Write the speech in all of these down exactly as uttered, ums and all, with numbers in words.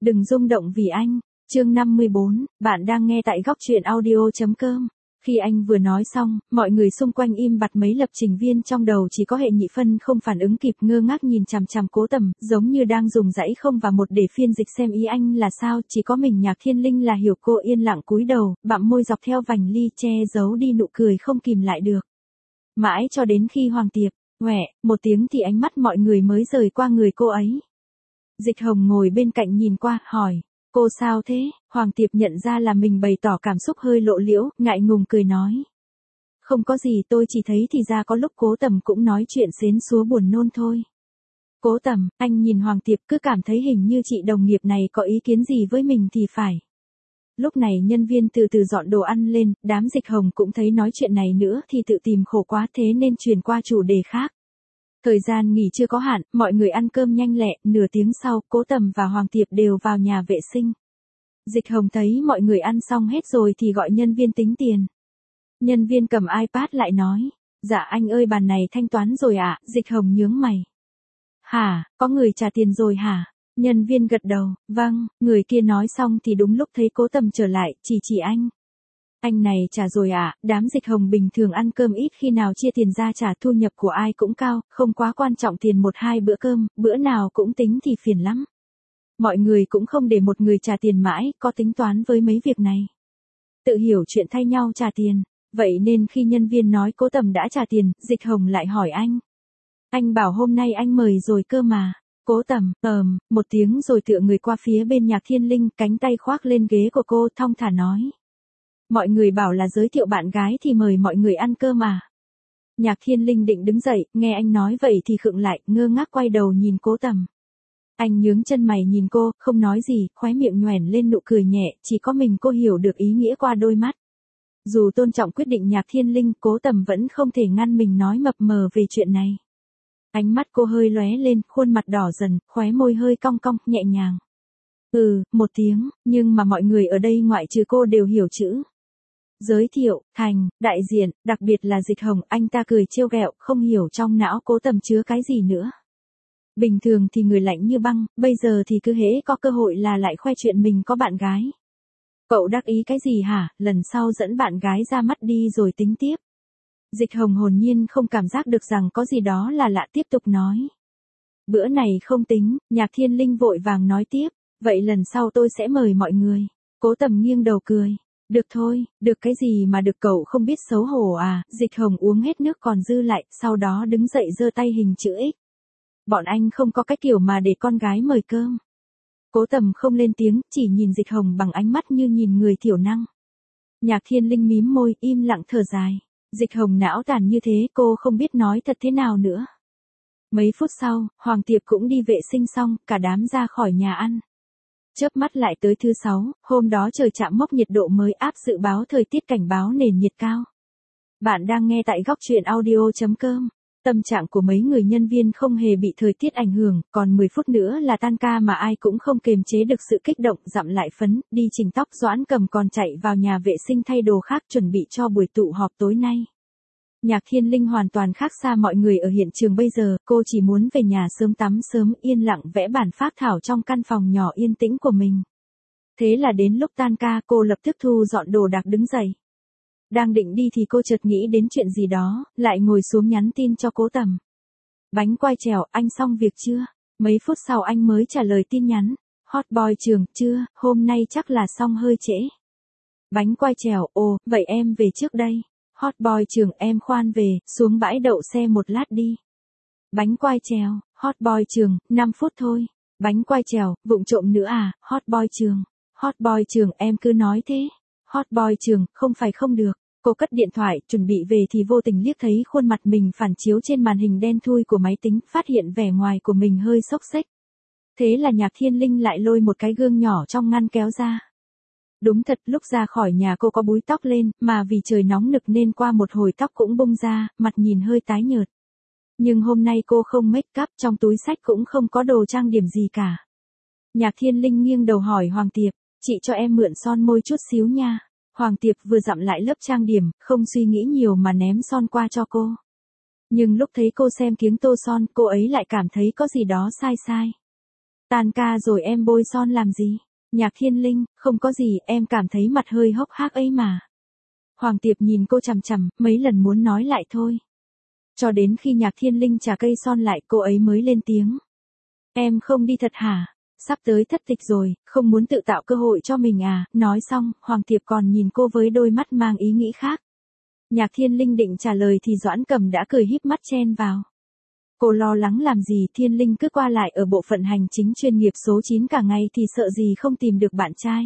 Đừng rung động vì anh. Chương năm mươi bốn, bạn đang nghe tại góc truyện audio.com. Khi anh vừa nói xong, mọi người xung quanh im bặt, mấy lập trình viên trong đầu chỉ có Hệ Nhị Phân không phản ứng kịp, ngơ ngác nhìn chằm chằm Cố Tầm, giống như đang dùng dãy không và một để phiên dịch xem ý anh là sao. Chỉ có mình Nhạc Thiên Linh là hiểu. Cô yên lặng cúi đầu, bặm môi dọc theo vành ly, che giấu đi nụ cười không kìm lại được. Mãi cho đến khi Hoàng Tiệp "Ngoẹ" một tiếng thì ánh mắt mọi người mới rời qua người cô ấy. Dịch Hồng ngồi bên cạnh nhìn qua, hỏi: "Cô sao thế?" Hoàng Tiệp nhận ra là mình bày tỏ cảm xúc hơi lộ liễu, ngại ngùng cười nói: "Không có gì, tôi chỉ thấy thì ra có lúc Cố Tầm cũng nói chuyện xến xúa buồn nôn thôi." "Cố Tầm?" Anh nhìn Hoàng Tiệp, cứ cảm thấy hình như chị đồng nghiệp này có ý kiến gì với mình thì phải. Lúc này nhân viên từ từ dọn đồ ăn lên, đám Dịch Hồng cũng thấy nói chuyện này nữa thì tự tìm khổ quá, thế nên chuyển qua chủ đề khác. Thời gian nghỉ chưa có hạn, mọi người ăn cơm nhanh lẹ, nửa tiếng sau, Cố Tầm và Hoàng Tiệp đều vào nhà vệ sinh. Dịch Hồng thấy mọi người ăn xong hết rồi thì gọi nhân viên tính tiền. Nhân viên cầm iPad lại nói: "Dạ anh ơi, bàn này thanh toán rồi ạ." Dịch Hồng nhướng mày: "Hả, có người trả tiền rồi hả?" Nhân viên gật đầu: "Vâng." Người kia nói xong thì đúng lúc thấy Cố Tầm trở lại, chỉ chỉ anh: "Anh này trả rồi ạ." Đám Dịch Hồng bình thường ăn cơm ít khi nào chia tiền ra trả, thu nhập của ai cũng cao, không quá quan trọng tiền một hai bữa cơm, bữa nào cũng tính thì phiền lắm. Mọi người cũng không để một người trả tiền mãi, có tính toán với mấy việc này. Tự hiểu chuyện, thay nhau trả tiền. Vậy nên khi nhân viên nói Cố Tầm đã trả tiền, Dịch Hồng lại hỏi anh: "Anh bảo hôm nay anh mời rồi cơ mà." Cố Tầm ờm một tiếng rồi tựa người qua phía bên Nhạc Thiên Linh, cánh tay khoác lên ghế của cô, thong thả nói: "Mọi người bảo là giới thiệu bạn gái thì mời mọi người ăn cơm à?" Nhạc Thiên Linh định đứng dậy, nghe anh nói vậy thì khựng lại, ngơ ngác quay đầu nhìn Cố Tầm. Anh nhướng chân mày nhìn cô, không nói gì, khóe miệng nhoẻn lên nụ cười nhẹ, chỉ có mình cô hiểu được ý nghĩa qua đôi mắt. Dù tôn trọng quyết định Nhạc Thiên Linh, Cố Tầm vẫn không thể ngăn mình nói mập mờ về chuyện này. Ánh mắt cô hơi lóe lên, khuôn mặt đỏ dần, khóe môi hơi cong cong, nhẹ nhàng: "Ừ" một tiếng, nhưng mà mọi người ở đây ngoại trừ cô đều hiểu chữ giới thiệu thành đại diện, đặc biệt là Dịch Hồng. Anh ta cười trêu ghẹo, không hiểu trong não Cố Tầm chứa cái gì nữa. Bình thường thì người lạnh như băng, bây giờ thì cứ hễ có cơ hội là lại khoe chuyện mình có bạn gái. "Cậu đắc ý cái gì hả, lần sau dẫn bạn gái ra mắt đi rồi tính tiếp." Dịch Hồng hồn nhiên không cảm giác được rằng có gì đó là lạ, tiếp tục nói: "Bữa này không tính." Nhạc Thiên Linh vội vàng nói tiếp: "Vậy lần sau tôi sẽ mời mọi người." Cố Tầm nghiêng đầu cười: "Được thôi." "Được cái gì mà được, cậu không biết xấu hổ à?" Dịch Hồng uống hết nước còn dư lại, sau đó đứng dậy giơ tay hình chữ X. "Bọn anh không có cái kiểu mà để con gái mời cơm." Cố Tầm không lên tiếng, chỉ nhìn Dịch Hồng bằng ánh mắt như nhìn người thiểu năng. Nhạc Thiên Linh mím môi, im lặng thở dài. Dịch Hồng não tàn như thế, cô không biết nói thật thế nào nữa. Mấy phút sau, Hoàng Tiệp cũng đi vệ sinh xong, cả đám ra khỏi nhà ăn. Chớp mắt lại tới thứ sáu, hôm đó trời chạm mốc nhiệt độ mới áp, dự báo thời tiết cảnh báo nền nhiệt cao. Bạn đang nghe tại góc truyện audio.com. Tâm trạng của mấy người nhân viên không hề bị thời tiết ảnh hưởng, còn mười phút nữa là tan ca mà ai cũng không kềm chế được sự kích động, dặm lại phấn, đi chỉnh tóc. Doãn Cầm còn chạy vào nhà vệ sinh thay đồ khác, chuẩn bị cho buổi tụ họp tối nay. Nhạc Thiên Linh hoàn toàn khác xa mọi người ở hiện trường bây giờ, cô chỉ muốn về nhà sớm, tắm sớm, yên lặng vẽ bản phác thảo trong căn phòng nhỏ yên tĩnh của mình. Thế là đến lúc tan ca, cô lập tức thu dọn đồ đạc đứng dậy. Đang định đi thì cô chợt nghĩ đến chuyện gì đó, lại ngồi xuống nhắn tin cho Cố Tầm. "Bánh quai trèo, anh xong việc chưa?" Mấy phút sau anh mới trả lời tin nhắn: "Hot boy Trường, chưa, hôm nay chắc là xong hơi trễ." Bánh quai trèo: "Ồ, vậy em về trước đây." Hot boy Trường: "Em khoan về, xuống bãi đậu xe một lát đi." Bánh quai trèo: "Hot boy Trường, năm phút thôi." Bánh quai trèo: "Vụng trộm nữa à?" Hot boy Trường: "Hot boy Trường, em cứ nói thế." Hot boy Trường: "Không phải không được." Cô cất điện thoại, chuẩn bị về thì vô tình liếc thấy khuôn mặt mình phản chiếu trên màn hình đen thui của máy tính, phát hiện vẻ ngoài của mình hơi xốc xếch. Thế là Nhạc Thiên Linh lại lôi một cái gương nhỏ trong ngăn kéo ra. Đúng thật, lúc ra khỏi nhà cô có búi tóc lên, mà vì trời nóng nực nên qua một hồi tóc cũng bung ra, mặt nhìn hơi tái nhợt. Nhưng hôm nay cô không make up, trong túi xách cũng không có đồ trang điểm gì cả. Nhạc Thiên Linh nghiêng đầu hỏi Hoàng Tiệp: "Chị cho em mượn son môi chút xíu nha." Hoàng Tiệp vừa dặm lại lớp trang điểm, không suy nghĩ nhiều mà ném son qua cho cô. Nhưng lúc thấy cô xem kiếng tô son, cô ấy lại cảm thấy có gì đó sai sai. Tan ca rồi em bôi son làm gì? Nhạc Thiên Linh, không có gì, em cảm thấy mặt hơi hốc hác ấy mà. Hoàng Tiệp nhìn cô chằm chằm, mấy lần muốn nói lại thôi. Cho đến khi Nhạc Thiên Linh trả cây son lại, cô ấy mới lên tiếng. Em không đi thật hả? Sắp tới thất tịch rồi, không muốn tự tạo cơ hội cho mình à? Nói xong, Hoàng Tiệp còn nhìn cô với đôi mắt mang ý nghĩ khác. Nhạc Thiên Linh định trả lời thì Doãn Cầm đã cười híp mắt chen vào. Cô lo lắng làm gì, Thiên Linh cứ qua lại ở bộ phận hành chính chuyên nghiệp số chín cả ngày thì sợ gì không tìm được bạn trai.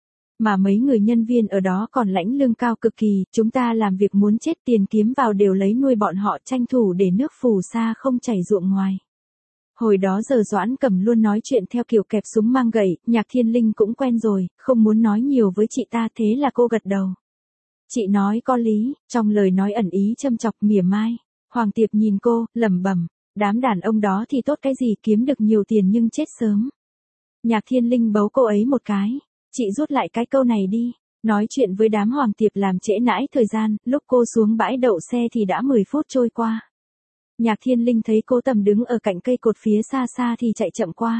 Mà mấy người nhân viên ở đó còn lãnh lương cao cực kỳ, chúng ta làm việc muốn chết, tiền kiếm vào đều lấy nuôi bọn họ, tranh thủ để nước phù sa không chảy ruộng ngoài. Hồi đó giờ Doãn Cầm luôn nói chuyện theo kiểu kẹp súng mang gậy, Nhạc Thiên Linh cũng quen rồi, không muốn nói nhiều với chị ta, thế là cô gật đầu. Chị nói có lý, trong lời nói ẩn ý châm chọc mỉa mai. Hoàng Tiệp nhìn cô, lẩm bẩm, đám đàn ông đó thì tốt cái gì, kiếm được nhiều tiền nhưng chết sớm. Nhạc Thiên Linh bấu cô ấy một cái, chị rút lại cái câu này đi. Nói chuyện với đám Hoàng Tiệp làm trễ nãi thời gian, lúc cô xuống bãi đậu xe thì đã mười phút trôi qua. Nhạc Thiên Linh thấy Cố Tầm đứng ở cạnh cây cột phía xa xa thì chạy chậm qua.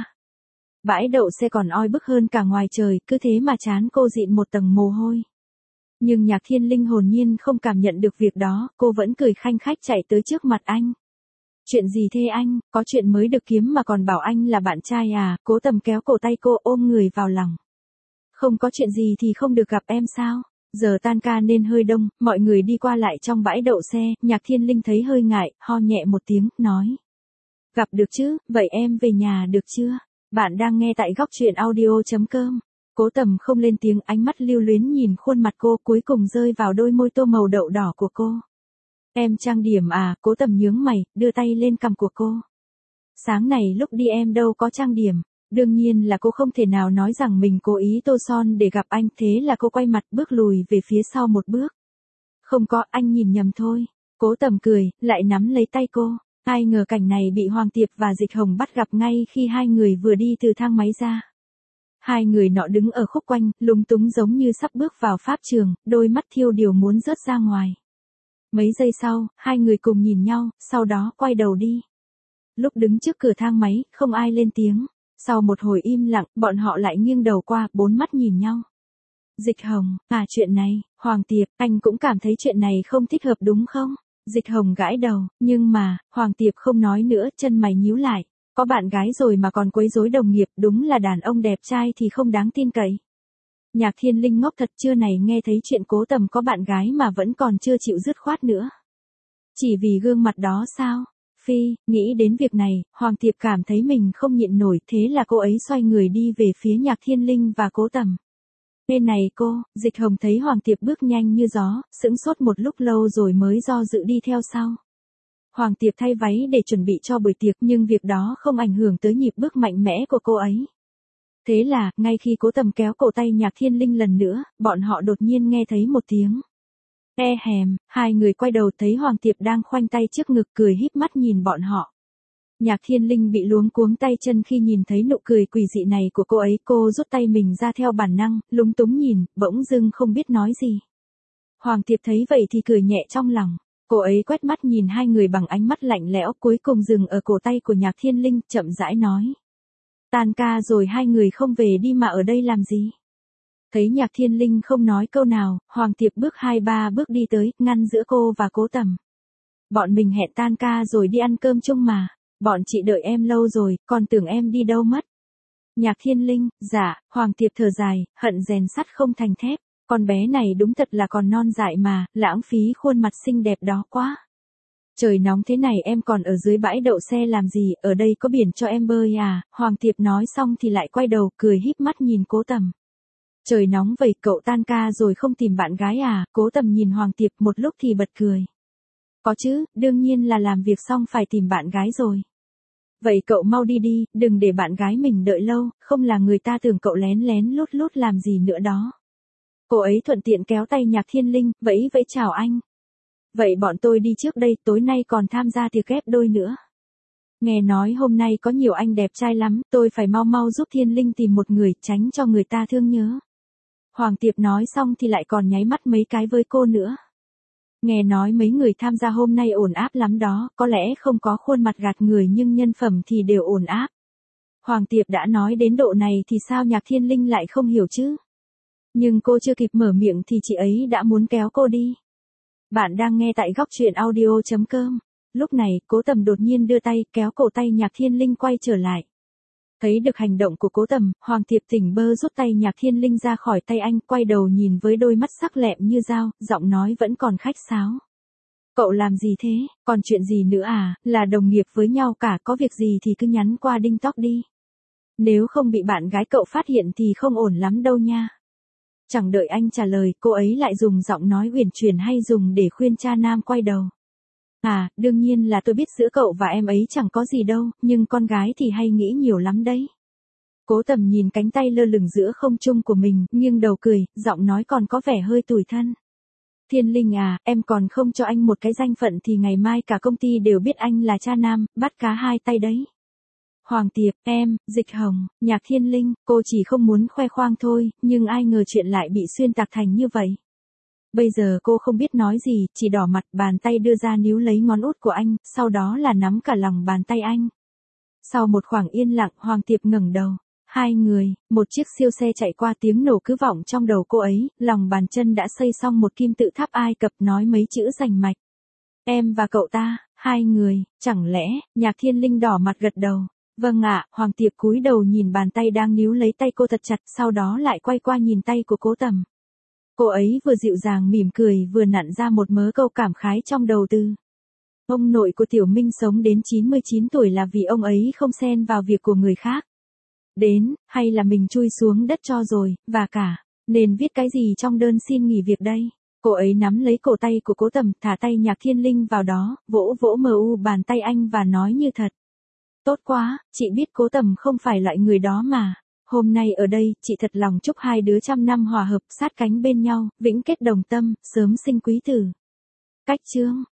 Bãi đậu xe còn oi bức hơn cả ngoài trời, cứ thế mà trán cô dịn một tầng mồ hôi. Nhưng Nhạc Thiên Linh hồn nhiên không cảm nhận được việc đó, cô vẫn cười khanh khách chạy tới trước mặt anh. Chuyện gì thế anh, có chuyện mới được kiếm mà còn bảo anh là bạn trai à? Cố Tầm kéo cổ tay cô ôm người vào lòng. Không có chuyện gì thì không được gặp em sao? Giờ tan ca nên hơi đông, mọi người đi qua lại trong bãi đậu xe, Nhạc Thiên Linh thấy hơi ngại, ho nhẹ một tiếng, nói. Gặp được chứ, vậy em về nhà được chưa? Bạn đang nghe tại góc truyện audio chấm com. Cố Tầm không lên tiếng, ánh mắt lưu luyến nhìn khuôn mặt cô, cuối cùng rơi vào đôi môi tô màu đậu đỏ của cô. Em trang điểm à? Cố Tầm nhướng mày, đưa tay lên cằm của cô. Sáng này lúc đi em đâu có trang điểm. Đương nhiên là cô không thể nào nói rằng mình cố ý tô son để gặp anh, thế là cô quay mặt bước lùi về phía sau một bước. Không có, anh nhìn nhầm thôi. Cố Tầm cười, lại nắm lấy tay cô. Ai ngờ cảnh này bị Hoàng Tiệp và Dịch Hồng bắt gặp ngay khi hai người vừa đi từ thang máy ra. Hai người nọ đứng ở khúc quanh, lúng túng giống như sắp bước vào pháp trường, đôi mắt thiêu điều muốn rớt ra ngoài. Mấy giây sau, hai người cùng nhìn nhau, sau đó quay đầu đi. Lúc đứng trước cửa thang máy, không ai lên tiếng. Sau một hồi im lặng, bọn họ lại nghiêng đầu qua, bốn mắt nhìn nhau. Dịch Hồng, à chuyện này, Hoàng Tiệp, anh cũng cảm thấy chuyện này không thích hợp đúng không? Dịch Hồng gãi đầu, nhưng mà, Hoàng Tiệp không nói nữa, chân mày nhíu lại. Có bạn gái rồi mà còn quấy rối đồng nghiệp, đúng là đàn ông đẹp trai thì không đáng tin cậy. Nhạc Thiên Linh ngốc thật, trưa này nghe thấy chuyện Cố Tầm có bạn gái mà vẫn còn chưa chịu dứt khoát nữa. Chỉ vì gương mặt đó sao? Phi, nghĩ đến việc này, Hoàng Tiệp cảm thấy mình không nhịn nổi, thế là cô ấy xoay người đi về phía Nhạc Thiên Linh và Cố Tầm. Bên này cô, Dịch Hồng thấy Hoàng Tiệp bước nhanh như gió, sững sốt một lúc lâu rồi mới do dự đi theo sau. Hoàng Tiệp thay váy để chuẩn bị cho buổi tiệc, nhưng việc đó không ảnh hưởng tới nhịp bước mạnh mẽ của cô ấy. Thế là, ngay khi Cố Tầm kéo cổ tay Nhạc Thiên Linh lần nữa, bọn họ đột nhiên nghe thấy một tiếng. E hèm, hai người quay đầu thấy Hoàng Tiệp đang khoanh tay trước ngực cười híp mắt nhìn bọn họ. Nhạc Thiên Linh bị luống cuống tay chân khi nhìn thấy nụ cười quỷ dị này của cô ấy, cô rút tay mình ra theo bản năng, lúng túng nhìn, bỗng dưng không biết nói gì. Hoàng Tiệp thấy vậy thì cười nhẹ trong lòng, cô ấy quét mắt nhìn hai người bằng ánh mắt lạnh lẽo, cuối cùng dừng ở cổ tay của Nhạc Thiên Linh, chậm rãi nói. Tan ca rồi hai người không về đi mà ở đây làm gì? Thấy Nhạc Thiên Linh không nói câu nào, Hoàng Tiệp bước hai ba bước đi tới, ngăn giữa cô và Cố Tầm. Bọn mình hẹn tan ca rồi đi ăn cơm chung mà, bọn chị đợi em lâu rồi, còn tưởng em đi đâu mất. Nhạc Thiên Linh, dạ, Hoàng Tiệp thở dài, hận rèn sắt không thành thép, con bé này đúng thật là còn non dại mà, lãng phí khuôn mặt xinh đẹp đó quá. Trời nóng thế này em còn ở dưới bãi đậu xe làm gì, ở đây có biển cho em bơi à? Hoàng Tiệp nói xong thì lại quay đầu, cười híp mắt nhìn Cố Tầm. Trời nóng vậy cậu tan ca rồi không tìm bạn gái à? Cố Tầm nhìn Hoàng Tiệp một lúc thì bật cười. Có chứ, đương nhiên là làm việc xong phải tìm bạn gái rồi. Vậy cậu mau đi đi, đừng để bạn gái mình đợi lâu, không là người ta tưởng cậu lén lén lút lút làm gì nữa đó. Cô ấy thuận tiện kéo tay Nhạc Thiên Linh, vẫy vẫy chào anh. Vậy bọn tôi đi trước đây, tối nay còn tham gia tiệc ghép đôi nữa. Nghe nói hôm nay có nhiều anh đẹp trai lắm, tôi phải mau mau giúp Thiên Linh tìm một người, tránh cho người ta thương nhớ. Hoàng Tiệp nói xong thì lại còn nháy mắt mấy cái với cô nữa. Nghe nói mấy người tham gia hôm nay ổn áp lắm đó, có lẽ không có khuôn mặt gạt người nhưng nhân phẩm thì đều ổn áp. Hoàng Tiệp đã nói đến độ này thì sao Nhạc Thiên Linh lại không hiểu chứ? Nhưng cô chưa kịp mở miệng thì chị ấy đã muốn kéo cô đi. Bạn đang nghe tại góc truyện audio chấm com. Lúc này, Cố Tầm đột nhiên đưa tay kéo cổ tay Nhạc Thiên Linh quay trở lại. Thấy được hành động của Cố Tầm, Hoàng Tiệp tỉnh bơ rút tay Nhạc Thiên Linh ra khỏi tay anh, quay đầu nhìn với đôi mắt sắc lẹm như dao, giọng nói vẫn còn khách sáo. Cậu làm gì thế, còn chuyện gì nữa à, là đồng nghiệp với nhau cả, có việc gì thì cứ nhắn qua đinh tóc đi. Nếu không bị bạn gái cậu phát hiện thì không ổn lắm đâu nha. Chẳng đợi anh trả lời, cô ấy lại dùng giọng nói uyển chuyển hay dùng để khuyên cha nam quay đầu. À, đương nhiên là tôi biết giữa cậu và em ấy chẳng có gì đâu, nhưng con gái thì hay nghĩ nhiều lắm đấy. Cố Tầm nhìn cánh tay lơ lửng giữa không trung của mình, nghiêng đầu cười, giọng nói còn có vẻ hơi tủi thân. Thiên Linh à, em còn không cho anh một cái danh phận thì ngày mai cả công ty đều biết anh là cha nam, bắt cá hai tay đấy. Hoàng Tiệp, em, Dịch Hồng, Nhạc Thiên Linh, cô chỉ không muốn khoe khoang thôi, nhưng ai ngờ chuyện lại bị xuyên tạc thành như vậy. Bây giờ cô không biết nói gì, chỉ đỏ mặt, bàn tay đưa ra níu lấy ngón út của anh, sau đó là nắm cả lòng bàn tay anh. Sau một khoảng yên lặng, Hoàng Tiệp ngẩng đầu. Hai người, một chiếc siêu xe chạy qua, tiếng nổ cứ vọng trong đầu cô ấy, lòng bàn chân đã xây xong một kim tự tháp Ai Cập, nói mấy chữ rành mạch. Em và cậu ta, hai người, chẳng lẽ, Nhạc Thiên Linh đỏ mặt gật đầu. Vâng ạ, Hoàng Tiệp cúi đầu nhìn bàn tay đang níu lấy tay cô thật chặt, sau đó lại quay qua nhìn tay của Cố Tầm. Cô ấy vừa dịu dàng mỉm cười vừa nặn ra một mớ câu cảm khái trong đầu từ. Ông nội của Tiểu Minh sống đến chín mươi chín tuổi là vì ông ấy không xen vào việc của người khác. Đến, hay là mình chui xuống đất cho rồi, và cả, nên viết cái gì trong đơn xin nghỉ việc đây? Cô ấy nắm lấy cổ tay của Cố Tầm, thả tay Nhạc Thiên Linh vào đó, vỗ vỗ mờ u bàn tay anh và nói như thật. Tốt quá, chị biết Cố Tầm không phải loại người đó mà. Hôm nay ở đây, chị thật lòng chúc hai đứa trăm năm hòa hợp, sát cánh bên nhau, vĩnh kết đồng tâm, sớm sinh quý tử. Cách chương.